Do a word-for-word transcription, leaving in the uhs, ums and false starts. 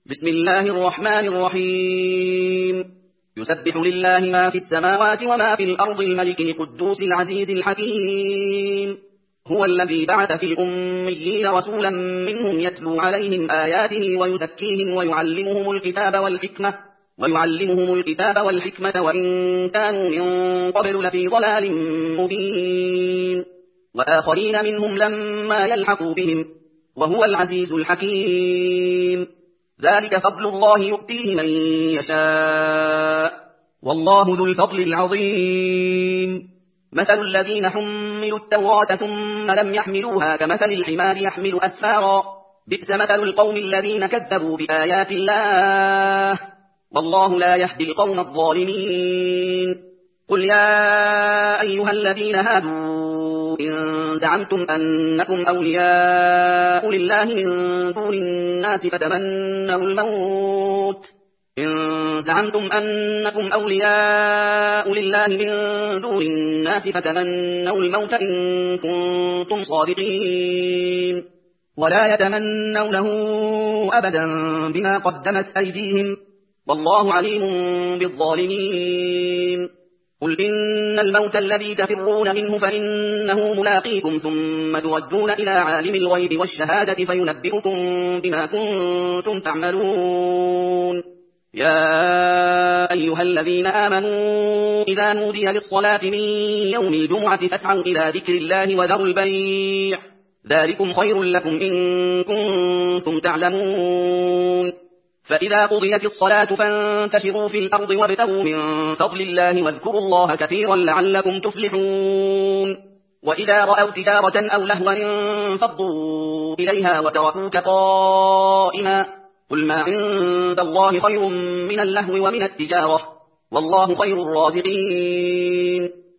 بسم الله الرحمن الرحيم. يسبح لله ما في السماوات وما في الأرض الملك القدوس العزيز الحكيم. هو الذي بعث في الأميين رسولا منهم يتلو عليهم آياته ويزكيهم ويعلمهم الكتاب والحكمة ويعلمهم الكتاب والحكمة وإن كانوا من قبل لفي ضلال مبين، وآخرين منهم لما يلحقوا بهم، وهو العزيز الحكيم. ذلك فضل الله يؤتيه من يشاء، والله ذو الفضل العظيم. مثل الذين حملوا التوراة ثم لم يحملوها كمثل الحمار يحمل أسفارا، بئس مثل القوم الذين كذبوا بآيات الله، والله لا يهدي القوم الظالمين. قل يا أيها الذين هادوا إن زعمتم أنكم أولياء لله من دون الناس فتمنوا الموت إن زعمتم أنكم أولياء لله من دون الناس فتمنوا الموت إن كنتم صادقين، ولا يتمنونه أبدا بما قدمت أيديهم، والله عليم بالظالمين. قل إن الموت الذي تفرون منه فإنه ملاقيكم ثم تردون إلى عالم الغيب والشهادة فينبئكم بما كنتم تعملون. يا أيها الذين آمنوا إذا نودي للصلاة من يوم الجمعة فاسعوا إلى ذكر الله وذروا البيع، ذلكم خير لكم إن كنتم تعلمون. فإذا قضيت الصلاة فانتشروا في الأرض وابتغوا من فضل الله واذكروا الله كثيرا لعلكم تفلحون. وإذا رأوا تجارة أو لهوا انفضوا إليها وتركوك قائما، قل ما عند الله خير من اللهو ومن التجارة، والله خير الرازقين.